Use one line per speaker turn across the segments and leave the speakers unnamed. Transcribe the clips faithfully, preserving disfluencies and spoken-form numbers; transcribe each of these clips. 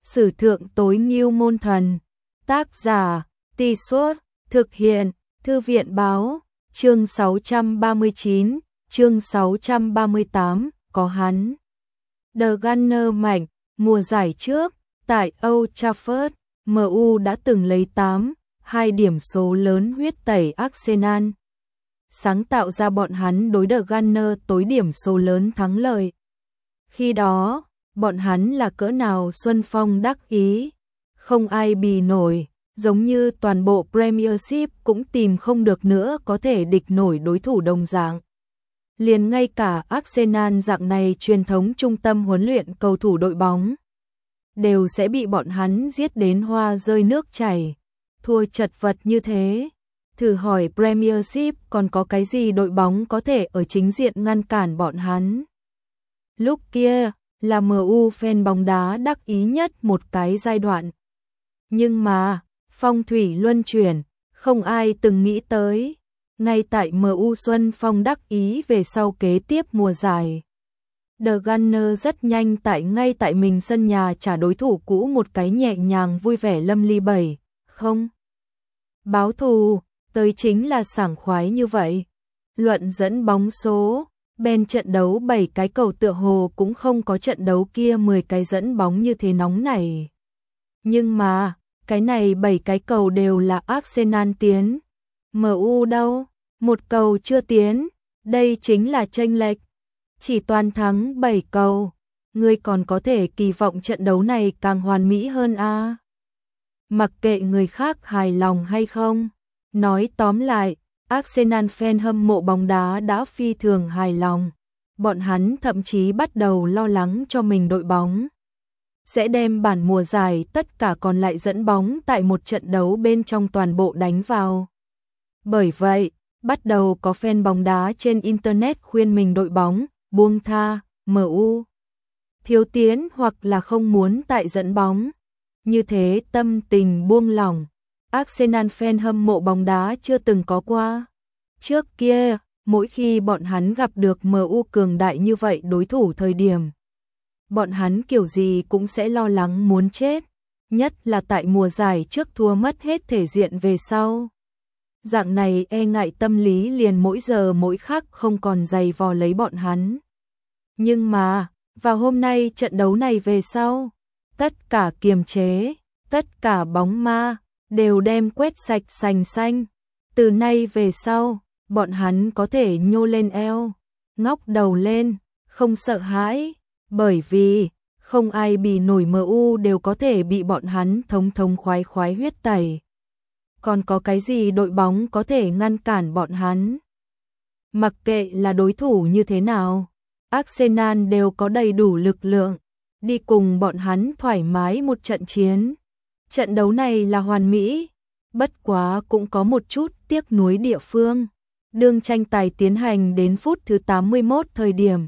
Sử thượng tối ngưu môn thần. Tác giả, Tì Suốt, thực hiện, Thư viện báo, chương sáu trăm ba mươi chín, chương sáu trăm ba mươi tám, có hắn. The Gunner mạnh, mùa giải trước, tại Old Trafford, em u đã từng lấy tám, hai điểm số lớn huyết tẩy Arsenal, sáng tạo ra bọn hắn đối The Gunner tối điểm số lớn thắng lợi. Khi đó, bọn hắn là cỡ nào xuân phong đắc ý, không ai bì nổi, giống như toàn bộ Premiership cũng tìm không được nữa có thể địch nổi đối thủ đồng dạng. Liền ngay cả Arsenal dạng này truyền thống trung tâm huấn luyện cầu thủ đội bóng đều sẽ bị bọn hắn giết đến hoa rơi nước chảy, thua chật vật như thế. Thử hỏi Premiership còn có cái gì đội bóng có thể ở chính diện ngăn cản bọn hắn. Lúc kia là em u fan bóng đá đắc ý nhất một cái giai đoạn. Nhưng mà, phong thủy luân chuyển, không ai từng nghĩ tới. Ngay tại em u xuân phong đắc ý về sau kế tiếp mùa giải, The Gunner rất nhanh tại ngay tại mình sân nhà trả đối thủ cũ một cái nhẹ nhàng vui vẻ lâm ly bảy không. Báo thù, tới chính là sảng khoái như vậy. Luận dẫn bóng số, bên trận đấu bảy cái cầu tựa hồ cũng không có trận đấu kia mười cái dẫn bóng như thế nóng này. Nhưng mà, cái này bảy cái cầu đều là Arsenal tiến. em u đâu? Một cầu chưa tiến, đây chính là chênh lệch. Chỉ toàn thắng bảy cầu, ngươi còn có thể kỳ vọng trận đấu này càng hoàn mỹ hơn a? À? Mặc kệ người khác hài lòng hay không, nói tóm lại, Arsenal fan hâm mộ bóng đá đã phi thường hài lòng. Bọn hắn thậm chí bắt đầu lo lắng cho mình đội bóng sẽ đem bản mùa giải tất cả còn lại dẫn bóng tại một trận đấu bên trong toàn bộ đánh vào. Bởi vậy, bắt đầu có fan bóng đá trên internet khuyên mình đội bóng buông tha, em u thiếu tiến hoặc là không muốn tại dẫn bóng. Như thế tâm tình buông lỏng, Arsenal fan hâm mộ bóng đá chưa từng có qua. Trước kia, mỗi khi bọn hắn gặp được em u cường đại như vậy đối thủ thời điểm, bọn hắn kiểu gì cũng sẽ lo lắng muốn chết, nhất là tại mùa giải trước thua mất hết thể diện về sau. Dạng này e ngại tâm lý liền mỗi giờ mỗi khắc không còn dày vò lấy bọn hắn. Nhưng mà, vào hôm nay trận đấu này về sau, tất cả kiềm chế, tất cả bóng ma, đều đem quét sạch sành xanh. Từ nay về sau, bọn hắn có thể nhô lên eo, ngóc đầu lên, không sợ hãi, bởi vì, không ai bì nổi em u đều có thể bị bọn hắn thống thống khoái khoái huyết tẩy. Còn có cái gì đội bóng có thể ngăn cản bọn hắn? Mặc kệ là đối thủ như thế nào, Arsenal đều có đầy đủ lực lượng đi cùng bọn hắn thoải mái một trận chiến. Trận đấu này là hoàn mỹ, bất quá cũng có một chút tiếc nuối địa phương. Đương tranh tài tiến hành đến phút thứ tám mươi mốt thời điểm,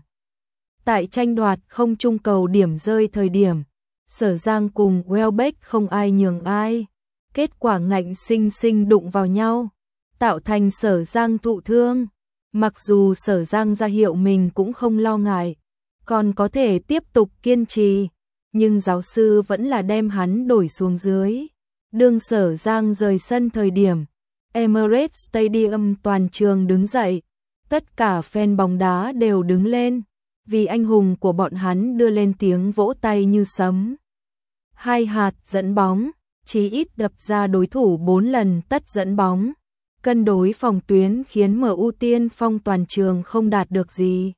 tại tranh đoạt không chung cầu điểm rơi thời điểm, Sở Giang cùng Welbeck không ai nhường ai. Kết quả ngạnh sinh sinh đụng vào nhau, tạo thành Sở Giang thụ thương. Mặc dù Sở Giang ra hiệu mình cũng không lo ngại, còn có thể tiếp tục kiên trì, nhưng giáo sư vẫn là đem hắn đổi xuống dưới. Đương Sở Giang rời sân thời điểm, Emirates Stadium toàn trường đứng dậy, tất cả fan bóng đá đều đứng lên, vì anh hùng của bọn hắn đưa lên tiếng vỗ tay như sấm. Hai hạt dẫn bóng, chí ít đập ra đối thủ bốn lần tất dẫn bóng. Cân đối phòng tuyến khiến em u tiên phong toàn trường không đạt được gì.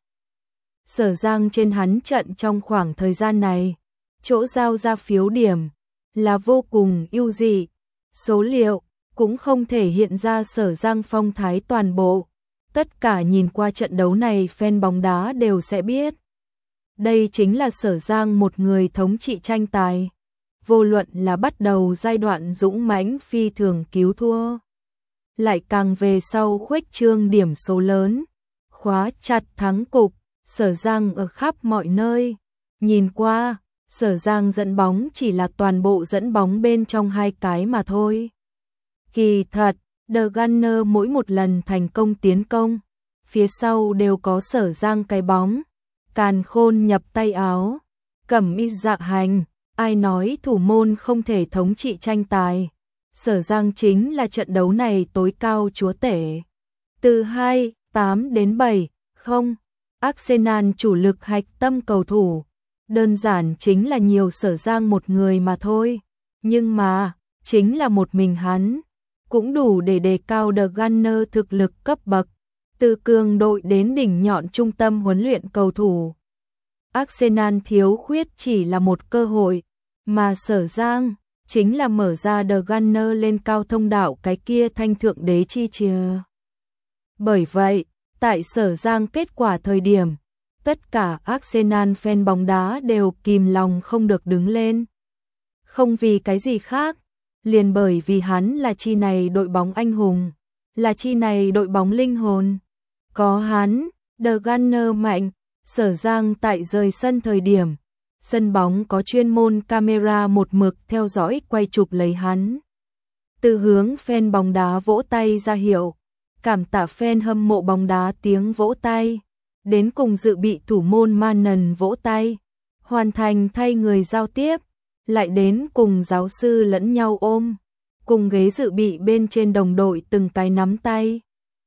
Sở Giang trên hắn trận trong khoảng thời gian này, chỗ giao ra phiếu điểm là vô cùng ưu dị. Số liệu cũng không thể hiện ra Sở Giang phong thái toàn bộ. Tất cả nhìn qua trận đấu này fan bóng đá đều sẽ biết. Đây chính là Sở Giang một người thống trị tranh tài. Vô luận là bắt đầu giai đoạn dũng mãnh phi thường cứu thua, lại càng về sau khuếch trương điểm số lớn, khóa chặt thắng cục, Sở Giang ở khắp mọi nơi. Nhìn qua, Sở Giang dẫn bóng chỉ là toàn bộ dẫn bóng bên trong hai cái mà thôi. Kỳ thật, The Gunner mỗi một lần thành công tiến công, phía sau đều có Sở Giang cái bóng. Càn Khôn nhập tay áo, Cẩm Y dạ hành, Ai nói thủ môn không thể thống trị tranh tài. Sở Giang chính là trận đấu này tối cao chúa tể. Từ hai tám đến bảy không, Arsenal chủ lực hạch tâm cầu thủ. Đơn giản chính là nhiều Sở Giang một người mà thôi. Nhưng mà, chính là một mình hắn, cũng đủ để đề cao The Gunner thực lực cấp bậc. Từ cường đội đến đỉnh nhọn trung tâm huấn luyện cầu thủ. Arsenal thiếu khuyết chỉ là một cơ hội, mà Sở Giang chính là mở ra The Gunner lên cao thông đạo cái kia thanh thượng đế chi chia. Bởi vậy, tại Sở Giang kết quả thời điểm, tất cả Arsenal fan bóng đá đều kìm lòng không được đứng lên. Không vì cái gì khác, liền bởi vì hắn là chi này đội bóng anh hùng, là chi này đội bóng linh hồn. Có hắn, The Gunner mạnh, Sở Giang tại rời sân thời điểm, sân bóng có chuyên môn camera một mực theo dõi quay chụp lấy hắn. Từ hướng fan bóng đá vỗ tay ra hiệu, cảm tạ fan hâm mộ bóng đá tiếng vỗ tay, đến cùng dự bị thủ môn Manon vỗ tay, hoàn thành thay người giao tiếp, lại đến cùng giáo sư lẫn nhau ôm, cùng ghế dự bị bên trên đồng đội từng cái nắm tay.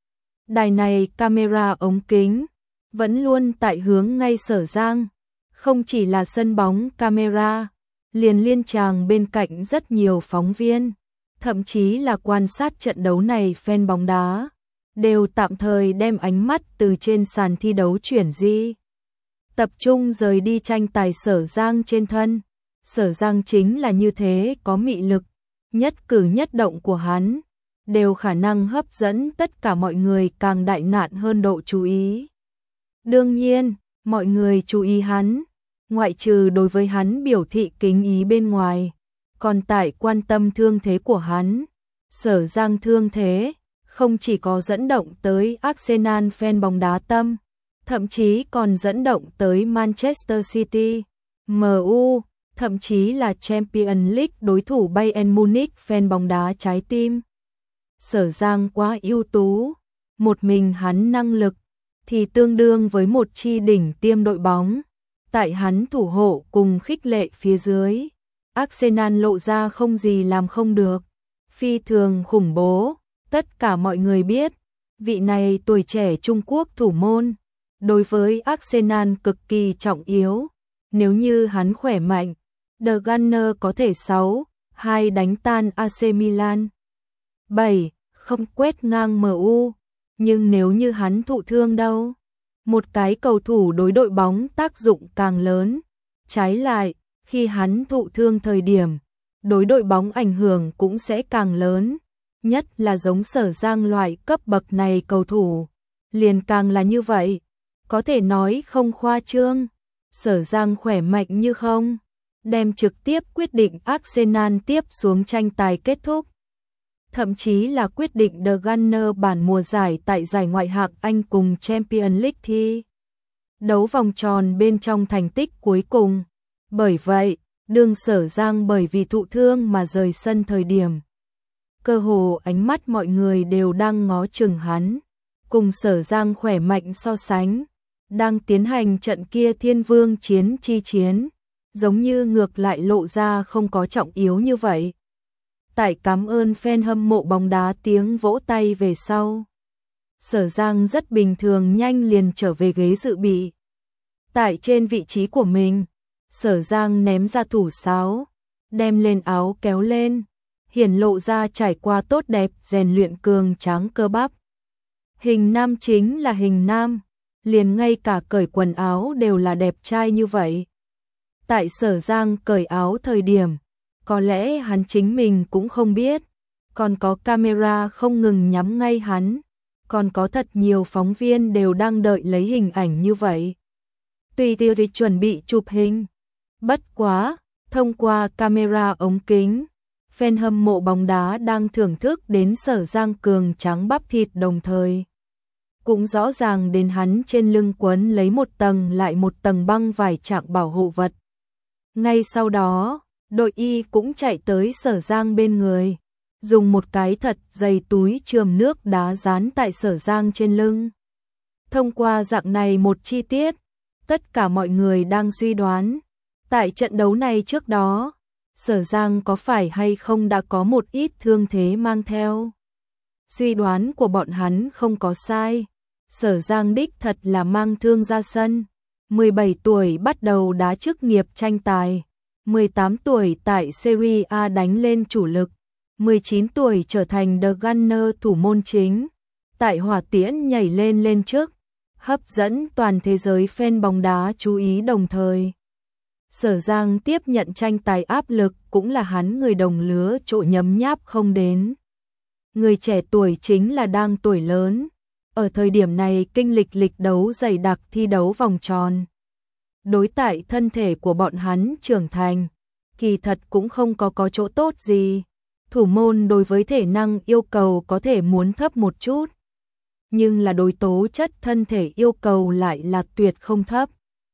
Đài này camera ống kính, vẫn luôn tại hướng ngay Sở Giang, không chỉ là sân bóng camera, liền liên tràng bên cạnh rất nhiều phóng viên, thậm chí là quan sát trận đấu này fan bóng đá, đều tạm thời đem ánh mắt từ trên sàn thi đấu chuyển di. Tập trung rời đi tranh tài Sở Giang trên thân. Sở Giang chính là như thế có mị lực, nhất cử nhất động của hắn đều khả năng hấp dẫn tất cả mọi người càng đại nạn hơn độ chú ý. Đương nhiên, mọi người chú ý hắn, ngoại trừ đối với hắn biểu thị kính ý bên ngoài, còn tại quan tâm thương thế của hắn. Sở Giang thương thế không chỉ có dẫn động tới Arsenal fan bóng đá tâm, thậm chí còn dẫn động tới Manchester City, em u, thậm chí là Champions League đối thủ Bayern Munich fan bóng đá trái tim. Sở Giang quá ưu tú, một mình hắn năng lực thì tương đương với một chi đỉnh tiêm đội bóng. Tại hắn thủ hộ cùng khích lệ phía dưới, Arsenal lộ ra không gì làm không được, phi thường khủng bố. Tất cả mọi người biết, vị này tuổi trẻ Trung Quốc thủ môn, đối với Arsenal cực kỳ trọng yếu. Nếu như hắn khỏe mạnh, The Gunner có thể sáu hai đánh tan a xê Milan. bảy không quét ngang em u, nhưng nếu như hắn thụ thương đâu? Một cái cầu thủ đối đội bóng tác dụng càng lớn. Trái lại, khi hắn thụ thương thời điểm, đối đội bóng ảnh hưởng cũng sẽ càng lớn. Nhất là giống Sở Giang loại cấp bậc này cầu thủ, liền càng là như vậy. Có thể nói không khoa trương, Sở Giang khỏe mạnh như không, đem trực tiếp quyết định Arsenal tiếp xuống tranh tài kết thúc. Thậm chí là quyết định The Gunner bản mùa giải tại giải ngoại hạng Anh cùng Champions League thi đấu vòng tròn bên trong thành tích cuối cùng. Bởi vậy, đương Sở Giang bởi vì thụ thương mà rời sân thời điểm, cơ hồ ánh mắt mọi người đều đang ngó chừng hắn, cùng Sở Giang khỏe mạnh so sánh, đang tiến hành trận kia thiên vương chiến chi chiến, giống như ngược lại lộ ra không có trọng yếu như vậy. Tại cảm ơn fan hâm mộ bóng đá tiếng vỗ tay về sau, Sở Giang rất bình thường nhanh liền trở về ghế dự bị. Tại trên vị trí của mình, Sở Giang ném ra thủ sáo, đem lên áo kéo lên, hiển lộ ra trải qua tốt đẹp rèn luyện cường tráng cơ bắp. Hình nam chính là hình nam, liền ngay cả cởi quần áo đều là đẹp trai như vậy. Tại Sở Giang cởi áo thời điểm, có lẽ hắn chính mình cũng không biết, còn có camera không ngừng nhắm ngay hắn, còn có thật nhiều phóng viên đều đang đợi lấy hình ảnh như vậy. Tùy tiêu thì chuẩn bị chụp hình. Bất quá, thông qua camera ống kính, fan hâm mộ bóng đá đang thưởng thức đến Sở Giang cường tráng bắp thịt đồng thời. Cũng rõ ràng đến hắn trên lưng quấn lấy một tầng lại một tầng băng vải trạng bảo hộ vật. Ngay sau đó, đội y cũng chạy tới Sở Giang bên người, dùng một cái thật dày túi chườm nước đá dán tại Sở Giang trên lưng. Thông qua dạng này một chi tiết, tất cả mọi người đang suy đoán, Tại trận đấu này trước đó, Sở Giang có phải hay không đã có một ít thương thế mang theo? Suy đoán của bọn hắn không có sai. Sở Giang đích thật là mang thương ra sân. mười bảy tuổi bắt đầu đá chức nghiệp tranh tài. mười tám tuổi tại Serie A đánh lên chủ lực. mười chín tuổi trở thành The Gunner thủ môn chính. Tại Hỏa Tiễn nhảy lên lên trước, hấp dẫn toàn thế giới fan bóng đá chú ý đồng thời. Sở Giang tiếp nhận tranh tài áp lực cũng là hắn người đồng lứa chỗ nhấm nháp không đến. Người trẻ tuổi chính là đang tuổi lớn. Ở thời điểm này kinh lịch lịch đấu dày đặc thi đấu vòng tròn. Đối tại thân thể của bọn hắn trưởng thành, kỳ thật cũng không có có chỗ tốt gì. Thủ môn đối với thể năng yêu cầu có thể muốn thấp một chút. Nhưng là đối tố chất thân thể yêu cầu lại là tuyệt không thấp.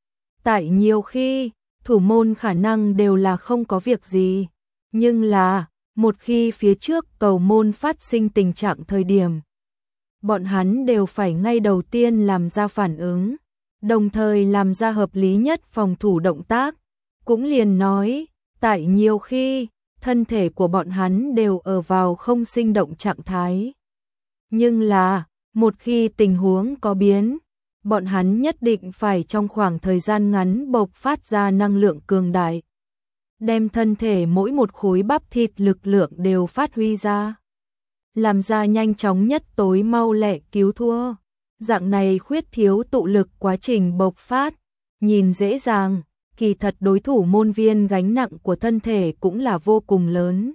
Tại nhiều khi, thủ môn khả năng đều là không có việc gì. Nhưng là, một khi phía trước cầu môn phát sinh tình trạng thời điểm, bọn hắn đều phải ngay đầu tiên làm ra phản ứng, đồng thời làm ra hợp lý nhất phòng thủ động tác. Cũng liền nói, tại nhiều khi, thân thể của bọn hắn đều ở vào không sinh động trạng thái. Nhưng là, một khi tình huống có biến, bọn hắn nhất định phải trong khoảng thời gian ngắn bộc phát ra năng lượng cường đại. Đem thân thể mỗi một khối bắp thịt lực lượng đều phát huy ra. Làm ra nhanh chóng nhất tối mau lẹ cứu thua. Dạng này khuyết thiếu tụ lực quá trình bộc phát. Nhìn dễ dàng, kỳ thật đối thủ môn viên gánh nặng của thân thể cũng là vô cùng lớn.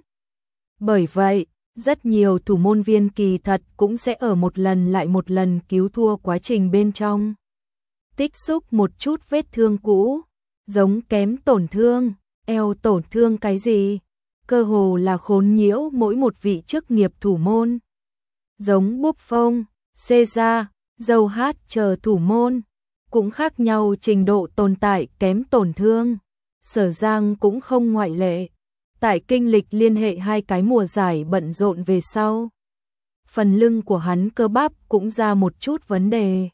Bởi vậy, rất nhiều thủ môn viên kỳ thật cũng sẽ ở một lần lại một lần cứu thua quá trình bên trong. Tích xúc một chút vết thương cũ, giống kém tổn thương, eo tổn thương cái gì, cơ hồ là khốn nhiễu mỗi một vị chức nghiệp thủ môn. Giống Buffon, Caesar, Dâu Hát chờ thủ môn, cũng khác nhau trình độ tồn tại kém tổn thương. Sở Giang cũng không ngoại lệ. Tại kinh lịch liên hệ hai cái mùa giải bận rộn về sau, phần lưng của hắn cơ bắp cũng ra một chút vấn đề.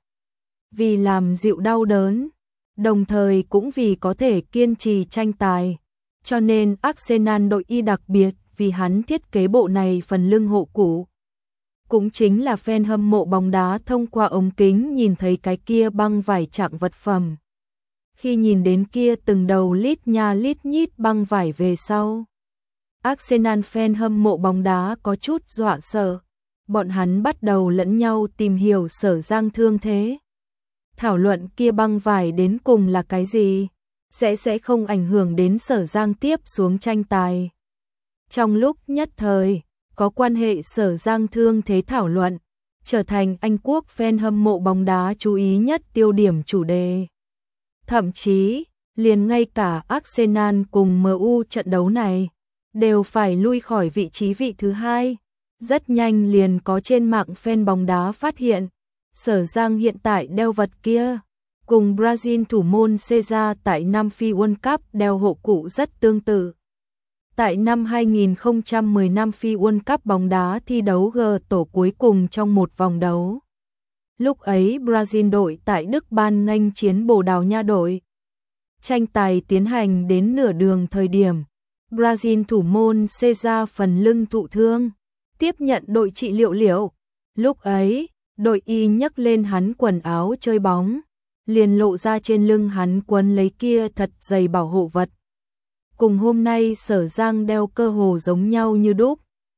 Vì làm dịu đau đớn, đồng thời cũng vì có thể kiên trì tranh tài, cho nên Arsenal đội y đặc biệt vì hắn thiết kế bộ này phần lưng hộ cụ. Cũng chính là fan hâm mộ bóng đá thông qua ống kính nhìn thấy cái kia băng vải trạng vật phẩm. Khi nhìn đến kia từng đầu lít nha lít nhít băng vải về sau, Arsenal fan hâm mộ bóng đá có chút dọa sợ. Bọn hắn bắt đầu lẫn nhau tìm hiểu Sở Giang thương thế. Thảo luận kia băng vải đến cùng là cái gì, sẽ sẽ không ảnh hưởng đến Sở Giang tiếp xuống tranh tài. Trong lúc nhất thời, có quan hệ Sở Giang thương thế thảo luận, trở thành Anh Quốc fan hâm mộ bóng đá chú ý nhất tiêu điểm chủ đề. Thậm chí, liền ngay cả Arsenal cùng em u trận đấu này, đều phải lui khỏi vị trí vị thứ hai. Rất nhanh liền có trên mạng fan bóng đá phát hiện, Sở Giang hiện tại đeo vật kia, cùng Brazil thủ môn Caesar tại Nam Phi World Cup đeo hộ cụ rất tương tự. Tại năm hai nghìn không trăm mười Nam Phi World Cup bóng đá thi đấu G tổ cuối cùng trong một vòng đấu. Lúc ấy Brazil đội tại Đức Ban nghênh chiến Bồ Đào Nha đội. Tranh tài tiến hành đến nửa đường thời điểm, Brazil thủ môn Caesar phần lưng thụ thương, tiếp nhận đội trị liệu liệu. Lúc ấy, đội y nhấc lên hắn quần áo chơi bóng, liền lộ ra trên lưng hắn quấn lấy kia thật dày bảo hộ vật. Cùng hôm nay Sở Giang đeo cơ hồ giống nhau như đúc.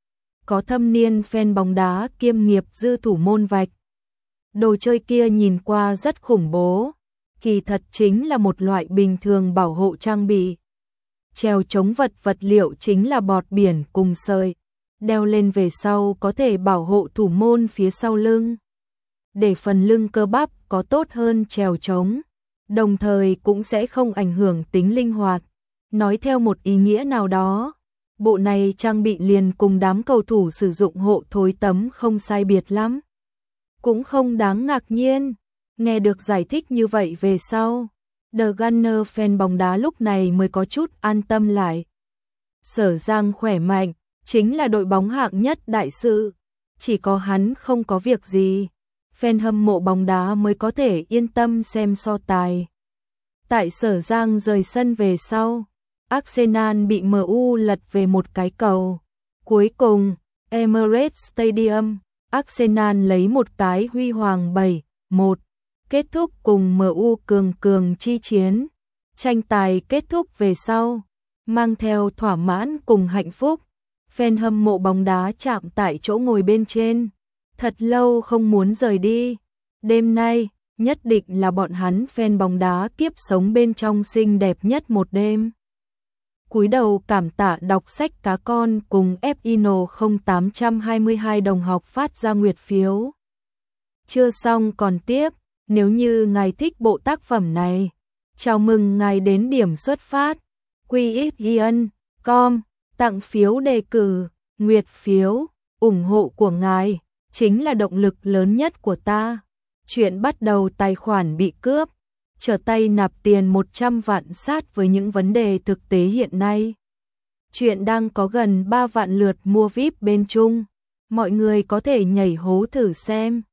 Có thâm niên fan bóng đá kiêm nghiệp dư thủ môn vạch. Đồ chơi kia nhìn qua rất khủng bố, kỳ thật chính là một loại bình thường bảo hộ trang bị. Treo chống vật vật liệu chính là bọt biển cùng sợi, đeo lên về sau có thể bảo hộ thủ môn phía sau lưng, để phần lưng cơ bắp có tốt hơn treo chống, đồng thời cũng sẽ không ảnh hưởng tính linh hoạt. Nói theo một ý nghĩa nào đó, bộ này trang bị liền cùng đám cầu thủ sử dụng hộ thối tấm không sai biệt lắm. Cũng không đáng ngạc nhiên, nghe được giải thích như vậy về sau, The Gunner fan bóng đá lúc này mới có chút an tâm lại. Sở Giang khỏe mạnh, chính là đội bóng hạng nhất đại sự, chỉ có hắn không có việc gì, fan hâm mộ bóng đá mới có thể yên tâm xem so tài. Tại Sở Giang rời sân về sau, Arsenal bị em u lật về một cái cầu. Cuối cùng, Emirates Stadium, Arsenal lấy một cái huy hoàng bảy một, kết thúc cùng em u cường cường chi chiến. Tranh tài kết thúc về sau, mang theo thỏa mãn cùng hạnh phúc, fan hâm mộ bóng đá chạm tại chỗ ngồi bên trên, thật lâu không muốn rời đi. Đêm nay, nhất định là bọn hắn fan bóng đá kiếp sống bên trong xinh đẹp nhất một đêm. Cúi đầu cảm tạ đọc sách cá con cùng Fino không tám hai hai đồng học phát ra nguyệt phiếu. Chưa xong còn tiếp, nếu như ngài thích bộ tác phẩm này, chào mừng ngài đến điểm xuất phát quy ích ian chấm com, tặng phiếu đề cử, nguyệt phiếu, ủng hộ của ngài chính là động lực lớn nhất của ta. Chuyện bắt đầu, tài khoản bị cướp, trở tay nạp tiền một trăm vạn sát với những vấn đề thực tế hiện nay. Chuyện đang có gần ba vạn lượt mua vi ai pi bên Trung, mọi người có thể nhảy hố thử xem.